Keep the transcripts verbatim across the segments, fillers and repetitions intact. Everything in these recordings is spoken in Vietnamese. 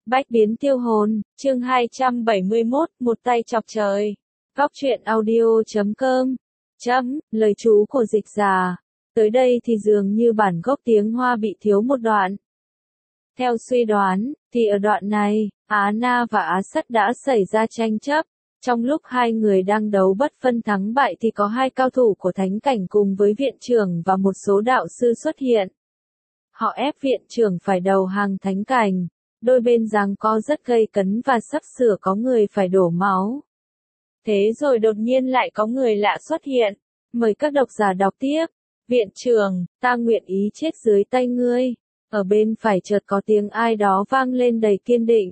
Bách biến tiêu hồn, chương hai trăm bảy mươi mốt, một tay chọc trời. Góc truyện audio chấm com. Chấm, lời chú của dịch giả. Tới đây thì dường như bản gốc tiếng Hoa bị thiếu một đoạn. Theo suy đoán, thì ở đoạn này, Á Na và Á Sắt đã xảy ra tranh chấp. Trong lúc hai người đang đấu bất phân thắng bại thì có hai cao thủ của thánh cảnh cùng với viện trưởng và một số đạo sư xuất hiện. Họ ép viện trưởng phải đầu hàng thánh cảnh. Đôi bên giằng co rất gây cấn và sắp sửa có người phải đổ máu. Thế rồi đột nhiên lại có người lạ xuất hiện. Mời các độc giả đọc tiếp. Viện trưởng, ta nguyện ý chết dưới tay ngươi. Ở bên phải chợt có tiếng ai đó vang lên đầy kiên định.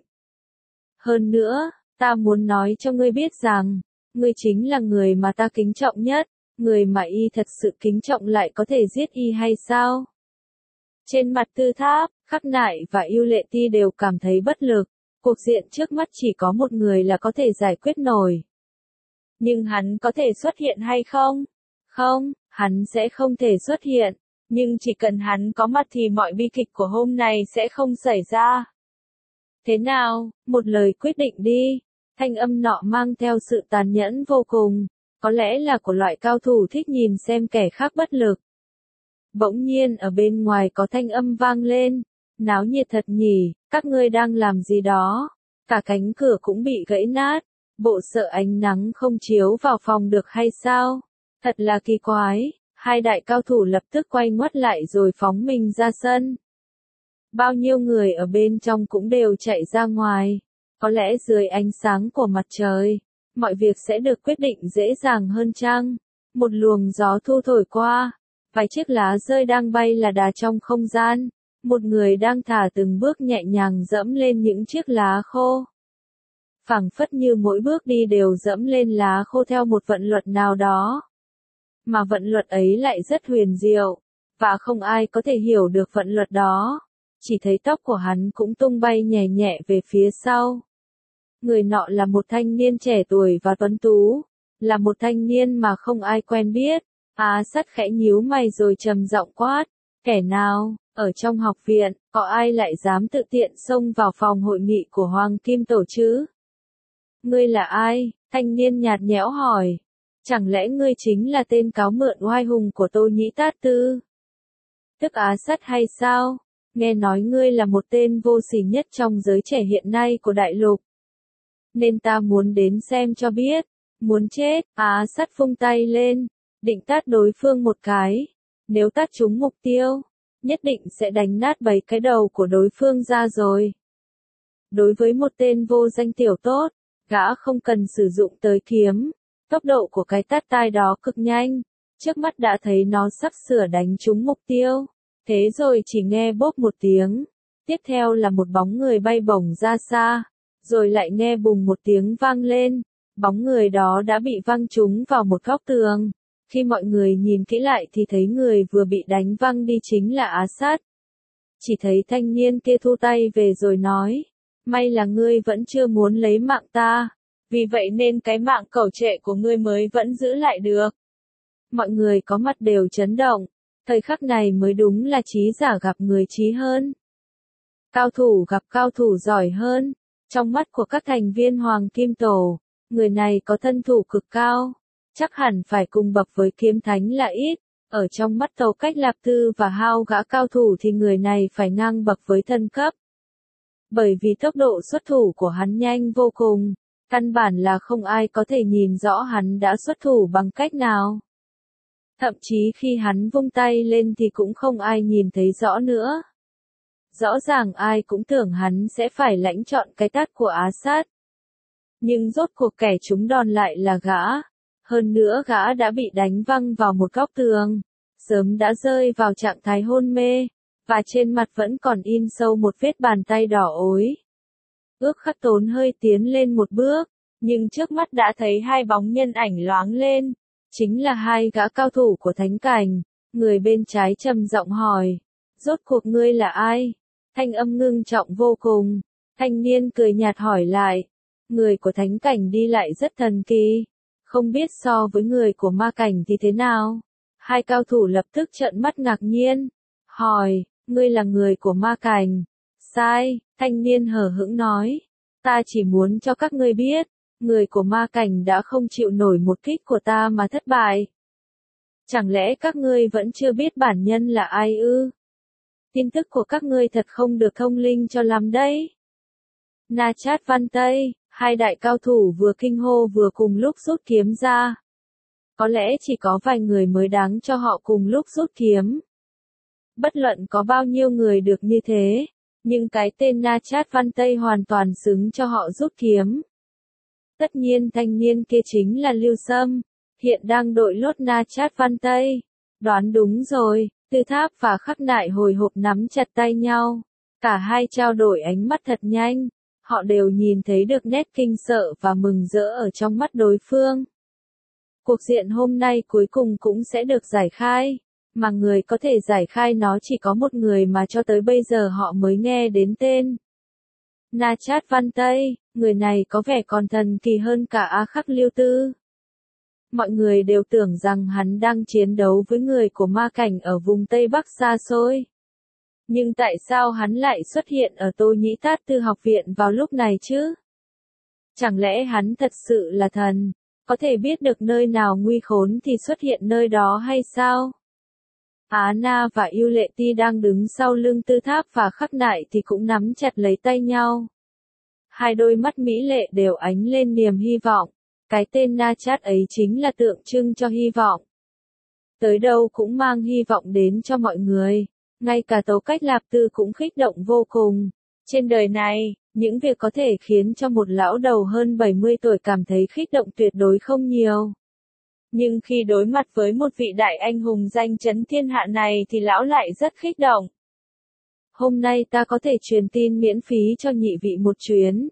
Hơn nữa, ta muốn nói cho ngươi biết rằng, ngươi chính là người mà ta kính trọng nhất. Người mà y thật sự kính trọng lại có thể giết y hay sao? Trên mặt Tư Tháp, Khắc Nại và Yêu Lệ Ti đều cảm thấy bất lực. Cuộc diện trước mắt chỉ có một người là có thể giải quyết nổi. Nhưng hắn có thể xuất hiện hay không? Không, hắn sẽ không thể xuất hiện. Nhưng chỉ cần hắn có mặt thì mọi bi kịch của hôm nay sẽ không xảy ra. Thế nào, một lời quyết định đi. Thanh âm nọ mang theo sự tàn nhẫn vô cùng. Có lẽ là của loại cao thủ thích nhìn xem kẻ khác bất lực. Bỗng nhiên ở bên ngoài có thanh âm vang lên. Náo nhiệt thật nhỉ, các ngươi đang làm gì đó? Cả cánh cửa cũng bị gãy nát. Bộ sợ ánh nắng không chiếu vào phòng được hay sao? Thật là kỳ quái. Hai đại cao thủ lập tức quay ngoắt lại rồi phóng mình ra sân. Bao nhiêu người ở bên trong cũng đều chạy ra ngoài. Có lẽ dưới ánh sáng của mặt trời, mọi việc sẽ được quyết định dễ dàng hơn chăng? Một luồng gió thu thổi qua. Vài chiếc lá rơi đang bay là đà trong không gian. Một người đang thả từng bước nhẹ nhàng dẫm lên những chiếc lá khô. Phảng phất như mỗi bước đi đều dẫm lên lá khô theo một vận luật nào đó. Mà vận luật ấy lại rất huyền diệu. Và không ai có thể hiểu được vận luật đó. Chỉ thấy tóc của hắn cũng tung bay nhẹ nhẹ về phía sau. Người nọ là một thanh niên trẻ tuổi và tuấn tú. Là một thanh niên mà không ai quen biết. Á Sắt khẽ nhíu mày rồi trầm giọng quát. Kẻ nào, ở trong học viện, có ai lại dám tự tiện xông vào phòng hội nghị của Hoàng Kim Tổ chứ? Ngươi là ai? Thanh niên nhạt nhẽo hỏi. Chẳng lẽ ngươi chính là tên cáo mượn oai hùng của Tô Nhĩ Tát Tư? Tức Á Sắt hay sao? Nghe nói ngươi là một tên vô sỉ nhất trong giới trẻ hiện nay của đại lục. Nên ta muốn đến xem cho biết. Muốn chết, Á Sắt vung tay lên. Định tát đối phương một cái. Nếu tát trúng mục tiêu, nhất định sẽ đánh nát bảy cái đầu của đối phương ra rồi. Đối với một tên vô danh tiểu tốt, gã không cần sử dụng tới kiếm. Tốc độ của cái tát tai đó cực nhanh. Trước mắt đã thấy nó sắp sửa đánh trúng mục tiêu. Thế rồi chỉ nghe bốp một tiếng. Tiếp theo là một bóng người bay bổng ra xa. Rồi lại nghe bùng một tiếng vang lên. Bóng người đó đã bị văng trúng vào một góc tường. Khi mọi người nhìn kỹ lại thì thấy người vừa bị đánh văng đi chính là Á Sắt. Chỉ thấy thanh niên kia thu tay về rồi nói. May là ngươi vẫn chưa muốn lấy mạng ta. Vì vậy nên cái mạng cẩu trệ của ngươi mới vẫn giữ lại được. Mọi người có mặt đều chấn động. Thời khắc này mới đúng là trí giả gặp người trí hơn. Cao thủ gặp cao thủ giỏi hơn. Trong mắt của các thành viên Hoàng Kim Tổ, người này có thân thủ cực cao. Chắc hẳn phải cùng bậc với kiếm thánh là ít. Ở trong mắt Tàu Cách Lạp Tư và Hao gã cao thủ thì người này phải ngang bậc với thân cấp. Bởi vì tốc độ xuất thủ của hắn nhanh vô cùng. Căn bản là không ai có thể nhìn rõ hắn đã xuất thủ bằng cách nào. Thậm chí khi hắn vung tay lên thì cũng không ai nhìn thấy rõ nữa. Rõ ràng ai cũng tưởng hắn sẽ phải lãnh trọn cái tát của Á Sắt. Nhưng rốt cuộc kẻ trúng đòn lại là gã. Hơn nữa gã đã bị đánh văng vào một góc tường. Sớm đã rơi vào trạng thái hôn mê. Và trên mặt vẫn còn in sâu một vết bàn tay đỏ ối. Ước Khắc Tốn hơi tiến lên một bước. Nhưng trước mắt đã thấy hai bóng nhân ảnh loáng lên. Chính là hai gã cao thủ của thánh cảnh. Người bên trái trầm giọng hỏi. Rốt cuộc ngươi là ai? Thanh âm ngưng trọng vô cùng. Thanh niên cười nhạt hỏi lại. Người của thánh cảnh đi lại rất thần kỳ. Không biết so với người của ma cảnh thì thế nào? Hai cao thủ lập tức trợn mắt ngạc nhiên. Hỏi, ngươi là người của ma cảnh. sai, thanh niên hờ hững nói. Ta chỉ muốn cho các ngươi biết, người của ma cảnh đã không chịu nổi một kích của ta mà thất bại. Chẳng lẽ các ngươi vẫn chưa biết bản nhân là ai ư? Tin tức của các ngươi thật không được thông linh cho lắm đấy. Na Chát Văn Tây, hai đại cao thủ vừa kinh hô vừa cùng lúc rút kiếm ra. Có lẽ chỉ có vài người mới đáng cho họ cùng lúc rút kiếm. Bất luận có bao nhiêu người được như thế, nhưng cái tên Na Chát Văn Tây hoàn toàn xứng cho họ rút kiếm. Tất nhiên thanh niên kia chính là Lưu Sâm, hiện đang đội lốt Na Chát Văn Tây. Đoán đúng rồi, Tư Tháp và Khắc Nại hồi hộp nắm chặt tay nhau. Cả hai trao đổi ánh mắt thật nhanh, họ đều nhìn thấy được nét kinh sợ và mừng rỡ ở trong mắt đối phương. Cuộc diện hôm nay cuối cùng cũng sẽ được giải khai, mà người có thể giải khai nó chỉ có một người mà cho tới bây giờ họ mới nghe đến tên. Na Chát Văn Tây, người này có vẻ còn thần kỳ hơn cả A Khắc Lưu Tư. Mọi người đều tưởng rằng hắn đang chiến đấu với người của ma cảnh ở vùng Tây Bắc xa xôi. Nhưng tại sao hắn lại xuất hiện ở Tô Nhĩ Tát Tư học viện vào lúc này chứ? Chẳng lẽ hắn thật sự là thần, có thể biết được nơi nào nguy khốn thì xuất hiện nơi đó hay sao? Á Na và Yêu Lệ Ti đang đứng sau lưng Tư Tháp và Khắc Nại thì cũng nắm chặt lấy tay nhau. Hai đôi mắt mỹ lệ đều ánh lên niềm hy vọng. Cái tên Na Chát ấy chính là tượng trưng cho hy vọng. Tới đâu cũng mang hy vọng đến cho mọi người. Ngay cả Tấu Cách Lạp Tư cũng kích động vô cùng. Trên đời này, những việc có thể khiến cho một lão đầu hơn bảy mươi tuổi cảm thấy kích động tuyệt đối không nhiều. Nhưng khi đối mặt với một vị đại anh hùng danh chấn thiên hạ này thì lão lại rất kích động. Hôm nay ta có thể truyền tin miễn phí cho nhị vị một chuyến.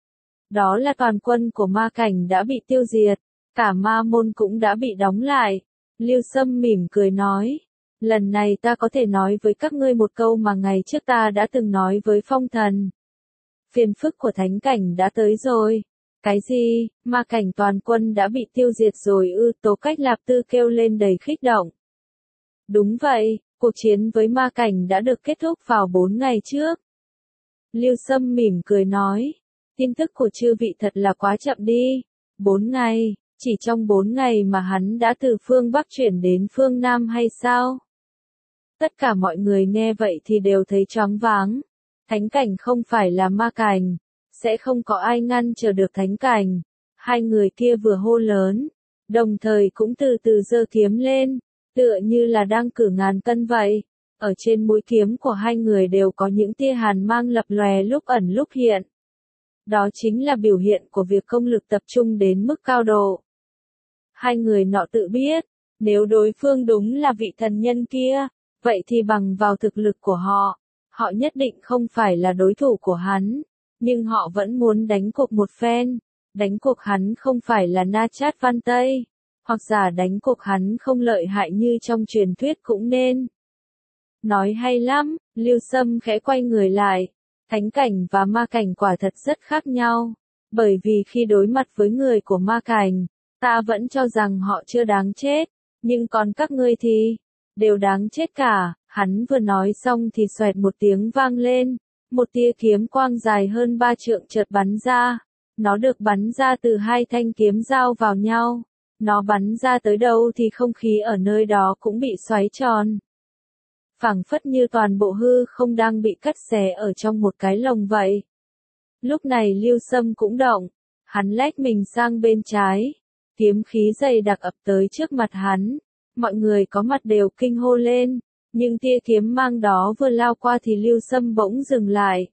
Đó là toàn quân của ma cảnh đã bị tiêu diệt, cả ma môn cũng đã bị đóng lại. Lưu Sâm mỉm cười nói, lần này ta có thể nói với các ngươi một câu mà ngày trước ta đã từng nói với Phong Thần. Phiền phức của thánh cảnh đã tới rồi. Cái gì, ma cảnh toàn quân đã bị tiêu diệt rồi ư? Tố Cách Lạp Tư kêu lên đầy kích động. Đúng vậy, cuộc chiến với ma cảnh đã được kết thúc vào bốn ngày trước. Lưu Sâm mỉm cười nói. Tin tức của chư vị thật là quá chậm đi. Bốn ngày, chỉ trong bốn ngày mà hắn đã từ phương Bắc chuyển đến phương Nam hay sao? Tất cả mọi người nghe vậy thì đều thấy choáng váng. Thánh cảnh không phải là ma cảnh, sẽ không có ai ngăn chờ được thánh cảnh. Hai người kia vừa hô lớn, đồng thời cũng từ từ giơ kiếm lên, tựa như là đang cử ngàn cân vậy. Ở trên mũi kiếm của hai người đều có những tia hàn mang lập lòe lúc ẩn lúc hiện. Đó chính là biểu hiện của việc công lực tập trung đến mức cao độ. Hai người nọ tự biết, nếu đối phương đúng là vị thần nhân kia, vậy thì bằng vào thực lực của họ, họ nhất định không phải là đối thủ của hắn, nhưng họ vẫn muốn đánh cuộc một phen, đánh cuộc hắn không phải là Na Chát Văn Tây, hoặc giả đánh cuộc hắn không lợi hại như trong truyền thuyết cũng nên. Nói hay lắm, Lưu Sâm khẽ quay người lại. Thánh cảnh và ma cảnh quả thật rất khác nhau, bởi vì khi đối mặt với người của ma cảnh, ta vẫn cho rằng họ chưa đáng chết, nhưng còn các ngươi thì, đều đáng chết cả. Hắn vừa nói xong thì xoẹt một tiếng vang lên, một tia kiếm quang dài hơn ba trượng chợt bắn ra, nó được bắn ra từ hai thanh kiếm giao vào nhau, nó bắn ra tới đâu thì không khí ở nơi đó cũng bị xoáy tròn. Phảng phất như toàn bộ hư không đang bị cắt xé ở trong một cái lồng vậy. Lúc này Lưu Sâm cũng động, hắn lách mình sang bên trái, kiếm khí dày đặc ập tới trước mặt hắn, mọi người có mặt đều kinh hô lên, nhưng tia kiếm mang đó vừa lao qua thì Lưu Sâm bỗng dừng lại.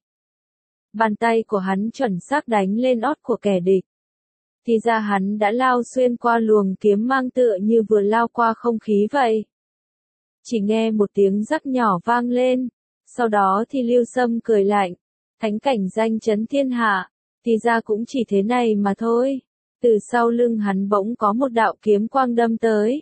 Bàn tay của hắn chuẩn xác đánh lên ót của kẻ địch. Thì ra hắn đã lao xuyên qua luồng kiếm mang tựa như vừa lao qua không khí vậy. Chỉ nghe một tiếng rắc nhỏ vang lên, sau đó thì Lưu Sâm cười lạnh, thánh cảnh danh chấn thiên hạ, thì ra cũng chỉ thế này mà thôi. Từ sau lưng hắn bỗng có một đạo kiếm quang đâm tới.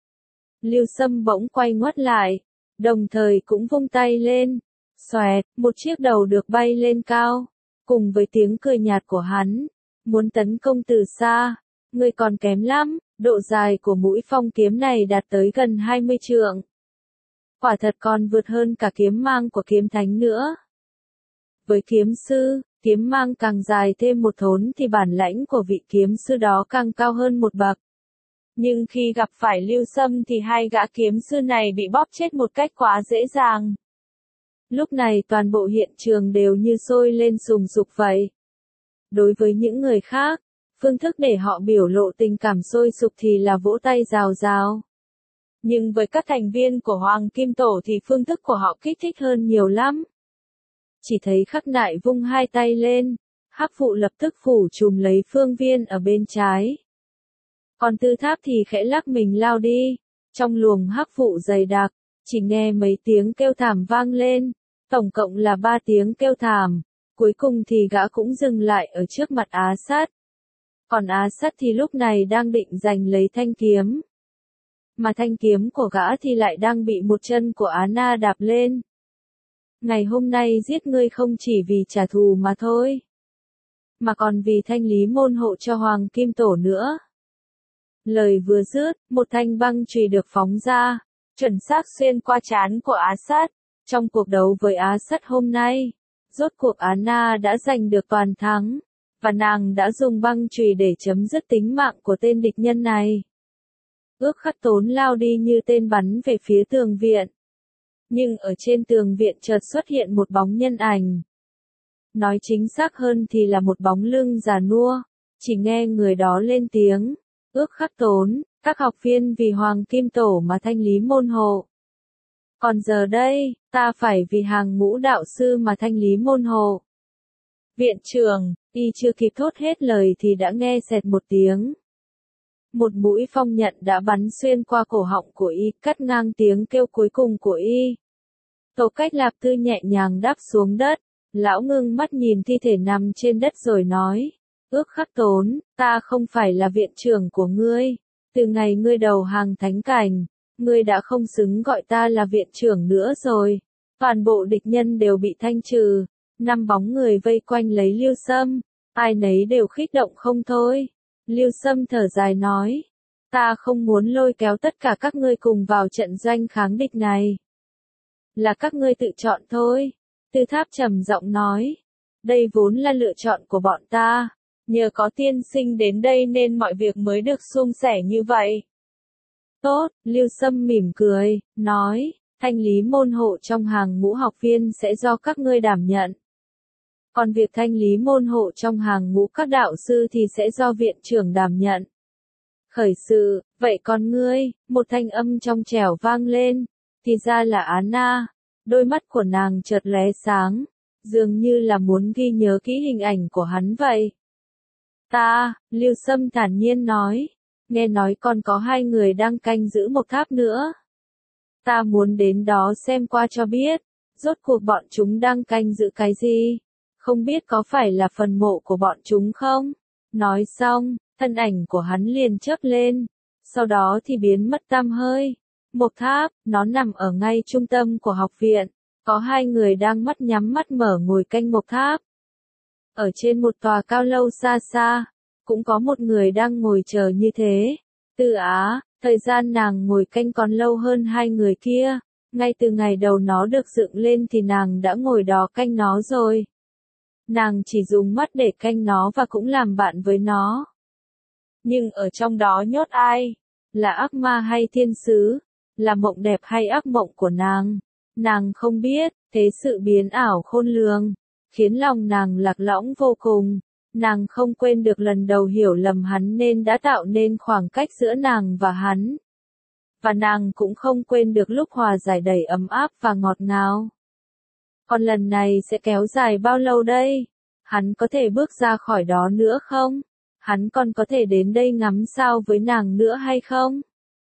Lưu Sâm bỗng quay ngoắt lại, đồng thời cũng vung tay lên, xoẹt, một chiếc đầu được bay lên cao, cùng với tiếng cười nhạt của hắn, muốn tấn công từ xa, ngươi còn kém lắm, độ dài của mũi phong kiếm này đạt tới gần hai mươi trượng. Quả thật còn vượt hơn cả kiếm mang của kiếm thánh nữa. Với kiếm sư, kiếm mang càng dài thêm một thốn thì bản lãnh của vị kiếm sư đó càng cao hơn một bậc. Nhưng khi gặp phải Lưu Sâm thì hai gã kiếm sư này bị bóp chết một cách quá dễ dàng. Lúc này toàn bộ hiện trường đều như sôi lên sùng sục vậy. Đối với những người khác, phương thức để họ biểu lộ tình cảm sôi sục thì là vỗ tay rào rào. Nhưng với các thành viên của Hoàng Kim Tổ thì phương thức của họ kích thích hơn nhiều lắm. Chỉ thấy Khắc Nại vung hai tay lên, Hắc Phụ lập tức phủ trùm lấy Phương Viên ở bên trái. Còn Tư Tháp thì khẽ lắc mình lao đi, trong luồng Hắc Phụ dày đặc, chỉ nghe mấy tiếng kêu thảm vang lên, tổng cộng là ba tiếng kêu thảm, cuối cùng thì gã cũng dừng lại ở trước mặt Á Sát. Còn Á Sát thì lúc này đang định giành lấy thanh kiếm. Mà thanh kiếm của gã thì lại đang bị một chân của Á Na đạp lên. Ngày hôm nay giết ngươi không chỉ vì trả thù mà thôi, mà còn vì thanh lý môn hộ cho Hoàng Kim Tổ nữa. Lời vừa dứt, một thanh băng chùy được phóng ra, chuẩn xác xuyên qua trán của Á Sát. Trong cuộc đấu với Á Sát hôm nay, rốt cuộc Á Na đã giành được toàn thắng, và nàng đã dùng băng chùy để chấm dứt tính mạng của tên địch nhân này. Ước Khắc Tốn lao đi như tên bắn về phía tường viện. Nhưng ở trên tường viện chợt xuất hiện một bóng nhân ảnh. Nói chính xác hơn thì là một bóng lưng già nua, chỉ nghe người đó lên tiếng, Ước Khắc Tốn, các học viên vì Hoàng Kim Tổ mà thanh lý môn hộ. Còn giờ đây, ta phải vì hàng ngũ đạo sư mà thanh lý môn hộ. Viện trưởng, y chưa kịp thốt hết lời thì đã nghe xẹt một tiếng. Một mũi phong nhận đã bắn xuyên qua cổ họng của y, cắt ngang tiếng kêu cuối cùng của y. Tổ Cách Lạp Tư nhẹ nhàng đáp xuống đất, lão ngưng mắt nhìn thi thể nằm trên đất rồi nói, Ước Khắc Tốn, ta không phải là viện trưởng của ngươi, từ ngày ngươi đầu hàng thánh cảnh, ngươi đã không xứng gọi ta là viện trưởng nữa rồi. Toàn bộ địch nhân đều bị thanh trừ, năm bóng người vây quanh lấy Lưu Sâm, ai nấy đều khích động không thôi. Lưu Sâm thở dài nói, ta không muốn lôi kéo tất cả các ngươi cùng vào trận doanh kháng địch này. Là các ngươi tự chọn thôi. Tư Tháp trầm giọng nói, đây vốn là lựa chọn của bọn ta, nhờ có tiên sinh đến đây nên mọi việc mới được suôn sẻ như vậy. Tốt, Lưu Sâm mỉm cười, nói, thanh lý môn hộ trong hàng ngũ học viên sẽ do các ngươi đảm nhận. Còn việc thanh lý môn hộ trong hàng ngũ các đạo sư thì sẽ do viện trưởng đảm nhận. Khởi sự, vậy còn ngươi, một thanh âm trong trẻo vang lên, thì ra là Á Na, đôi mắt của nàng chợt lóe sáng, dường như là muốn ghi nhớ kỹ hình ảnh của hắn vậy. Ta, Lưu Sâm thản nhiên nói, nghe nói còn có hai người đang canh giữ một tháp nữa. Ta muốn đến đó xem qua cho biết, rốt cuộc bọn chúng đang canh giữ cái gì, không biết có phải là phần mộ của bọn chúng không? Nói xong, thân ảnh của hắn liền chớp lên, sau đó thì biến mất tăm hơi. Một tháp, nó nằm ở ngay trung tâm của học viện, có hai người đang mắt nhắm mắt mở ngồi canh một tháp. Ở trên một tòa cao lâu xa xa, cũng có một người đang ngồi chờ như thế. Tư Á, thời gian nàng ngồi canh còn lâu hơn hai người kia, ngay từ ngày đầu nó được dựng lên thì nàng đã ngồi đó canh nó rồi. Nàng chỉ dùng mắt để canh nó và cũng làm bạn với nó. Nhưng ở trong đó nhốt ai? Là ác ma hay thiên sứ? Là mộng đẹp hay ác mộng của nàng? Nàng không biết, thế sự biến ảo khôn lường, khiến lòng nàng lạc lõng vô cùng. Nàng không quên được lần đầu hiểu lầm hắn nên đã tạo nên khoảng cách giữa nàng và hắn. Và nàng cũng không quên được lúc hòa giải đầy ấm áp và ngọt ngào. Còn lần này sẽ kéo dài bao lâu đây? Hắn có thể bước ra khỏi đó nữa không? Hắn còn có thể đến đây ngắm sao với nàng nữa hay không?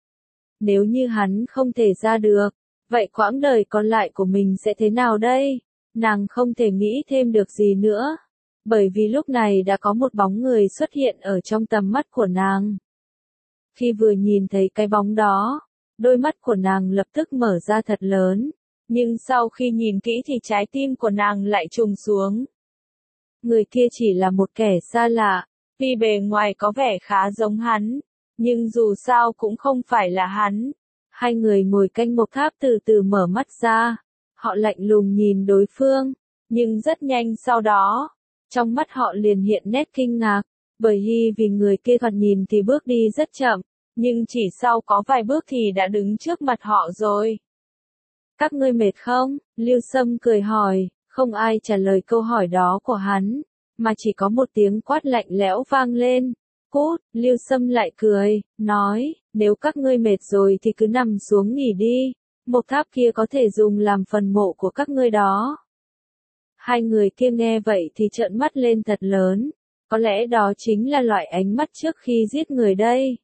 Nếu như hắn không thể ra được, vậy quãng đời còn lại của mình sẽ thế nào đây? Nàng không thể nghĩ thêm được gì nữa. Bởi vì lúc này đã có một bóng người xuất hiện ở trong tầm mắt của nàng. Khi vừa nhìn thấy cái bóng đó, đôi mắt của nàng lập tức mở ra thật lớn. Nhưng sau khi nhìn kỹ thì trái tim của nàng lại trùng xuống. Người kia chỉ là một kẻ xa lạ, tuy bề ngoài có vẻ khá giống hắn, nhưng dù sao cũng không phải là hắn. Hai người ngồi canh một tháp từ từ mở mắt ra, họ lạnh lùng nhìn đối phương, Nhưng rất nhanh sau đó, trong mắt họ liền hiện nét kinh ngạc, bởi vì vì người kia thoạt nhìn thì bước đi rất chậm, nhưng chỉ sau có vài bước thì đã đứng trước mặt họ rồi. Các ngươi mệt không? Lưu Sâm cười hỏi, không ai trả lời câu hỏi đó của hắn, mà chỉ có một tiếng quát lạnh lẽo vang lên. Cút, Lưu Sâm lại cười, nói, nếu các ngươi mệt rồi thì cứ nằm xuống nghỉ đi, một tháp kia có thể dùng làm phần mộ của các ngươi đó. Hai người kia nghe vậy thì trợn mắt lên thật lớn, có lẽ đó chính là loại ánh mắt trước khi giết người đây.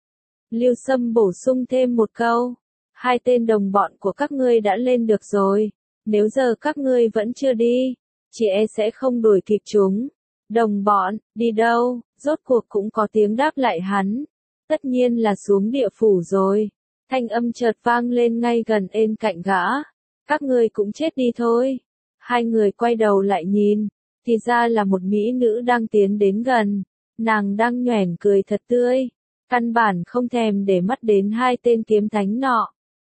Lưu Sâm bổ sung thêm một câu, hai tên đồng bọn của các ngươi đã lên được rồi, nếu giờ các ngươi vẫn chưa đi, chỉ e sẽ không đuổi kịp chúng. Đồng bọn, đi đâu? Rốt cuộc cũng có tiếng đáp lại hắn. Tất nhiên là xuống địa phủ rồi. Thanh âm chợt vang lên ngay gần bên cạnh gã. Các ngươi cũng chết đi thôi. Hai người quay đầu lại nhìn, thì ra là một mỹ nữ đang tiến đến gần. Nàng đang nhoẻn cười thật tươi, căn bản không thèm để mắt đến hai tên kiếm thánh nọ,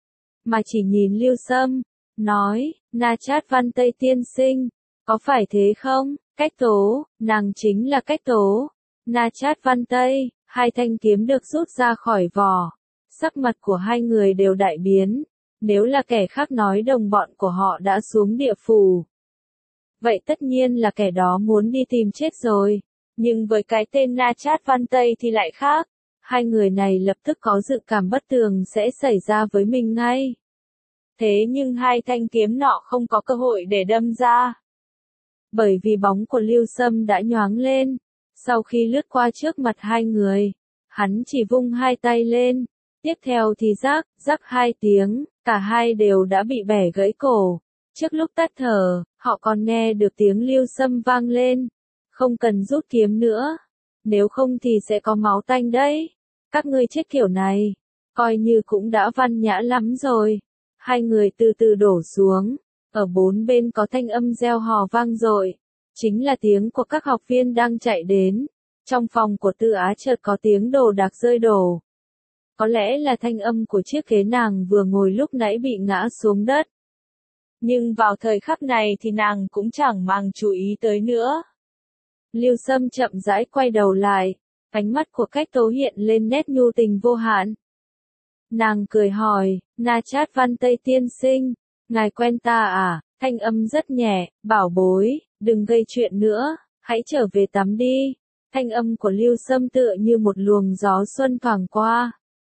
mà chỉ nhìn Lưu Sâm, nói, Na Chát Văn Tây tiên sinh, có phải thế không? Cách Tố, nàng chính là Cách Tố. Na Chát Văn Tây, hai thanh kiếm được rút ra khỏi vỏ. Sắc mặt của hai người đều đại biến. Nếu là kẻ khác nói đồng bọn của họ đã xuống địa phủ, vậy tất nhiên là kẻ đó muốn đi tìm chết rồi. Nhưng với cái tên Na Chát Văn Tây thì lại khác. Hai người này lập tức có dự cảm bất tường sẽ xảy ra với mình ngay. Thế nhưng hai thanh kiếm nọ không có cơ hội để đâm ra. Bởi vì bóng của Lưu Sâm đã nhoáng lên, sau khi lướt qua trước mặt hai người, hắn chỉ vung hai tay lên, tiếp theo thì rắc, rắc hai tiếng, cả hai đều đã bị bẻ gãy cổ. Trước lúc tắt thở, họ còn nghe được tiếng Lưu Sâm vang lên, không cần rút kiếm nữa, nếu không thì sẽ có máu tanh đấy. Các ngươi chết kiểu này, coi như cũng đã văn nhã lắm rồi. Hai người từ từ đổ xuống. Ở bốn bên có thanh âm reo hò vang dội, chính là tiếng của các học viên đang chạy đến. Trong phòng của Tư Á chợt có tiếng đồ đạc rơi đổ. Có lẽ là thanh âm của chiếc ghế nàng vừa ngồi lúc nãy bị ngã xuống đất. Nhưng vào thời khắc này thì nàng cũng chẳng mang chú ý tới nữa. Lưu Sâm chậm rãi quay đầu lại, ánh mắt của Cách Tố hiện lên nét nhu tình vô hạn. Nàng cười hỏi, Na Chát Văn Tây tiên sinh, ngài quen ta à? Thanh âm rất nhẹ, bảo bối, đừng gây chuyện nữa, hãy trở về tắm đi. Thanh âm của Lưu Sâm tựa như một luồng gió xuân thoảng qua.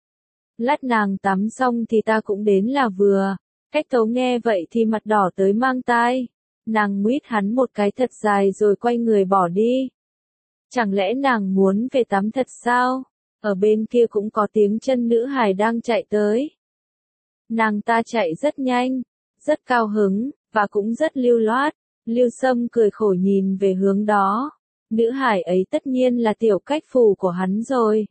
Lát nàng tắm xong thì ta cũng đến là vừa. Cách Tố nghe vậy thì mặt đỏ tới mang tai. Nàng nguyết hắn một cái thật dài rồi quay người bỏ đi. Chẳng lẽ nàng muốn về tắm thật sao? Ở bên kia cũng có tiếng chân nữ hài đang chạy tới. Nàng ta chạy rất nhanh, rất cao hứng, và cũng rất lưu loát. Lưu Sâm cười khổ nhìn về hướng đó. Nữ hài ấy tất nhiên là tiểu Cách Phù của hắn rồi.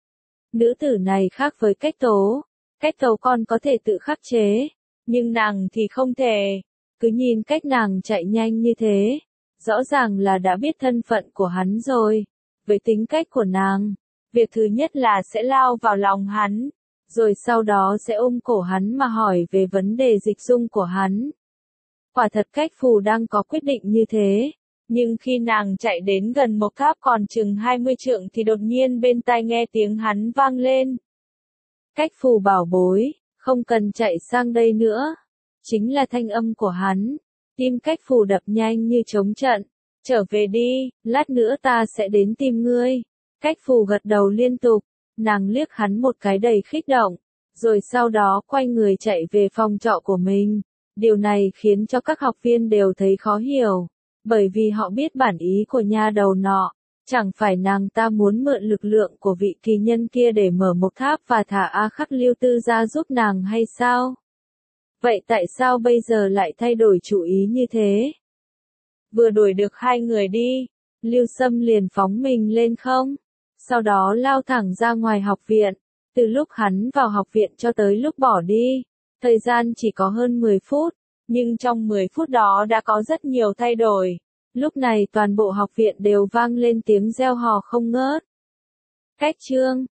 Nữ tử này khác với Cách Tố. Cách Tố còn có thể tự khắc chế, nhưng nàng thì không thể. Cứ nhìn cách nàng chạy nhanh như thế, rõ ràng là đã biết thân phận của hắn rồi. Với tính cách của nàng, việc thứ nhất là sẽ lao vào lòng hắn, rồi sau đó sẽ ôm cổ hắn mà hỏi về vấn đề dịch dung của hắn. Quả thật Cách Phù đang có quyết định như thế, nhưng khi nàng chạy đến gần một tháp còn chừng hai mươi trượng thì đột nhiên bên tai nghe tiếng hắn vang lên. Cách Phù bảo bối, không cần chạy sang đây nữa. Chính là thanh âm của hắn. Tim Cách Phù đập nhanh như trống trận. Trở về đi, lát nữa ta sẽ đến tìm ngươi. Cách Phù gật đầu liên tục. Nàng liếc hắn một cái đầy khích động, rồi sau đó quay người chạy về phòng trọ của mình. Điều này khiến cho các học viên đều thấy khó hiểu, bởi vì họ biết bản ý của nha đầu nọ. Chẳng phải nàng ta muốn mượn lực lượng của vị kỳ nhân kia để mở một tháp và thả A Khắc Lưu Tư ra giúp nàng hay sao? Vậy tại sao bây giờ lại thay đổi chủ ý như thế? Vừa đuổi được hai người đi, Lưu Sâm liền phóng mình lên không, sau đó lao thẳng ra ngoài học viện. Từ lúc hắn vào học viện cho tới lúc bỏ đi, thời gian chỉ có hơn mười phút, nhưng trong mười phút đó đã có rất nhiều thay đổi. Lúc này toàn bộ học viện đều vang lên tiếng reo hò không ngớt. Cách chương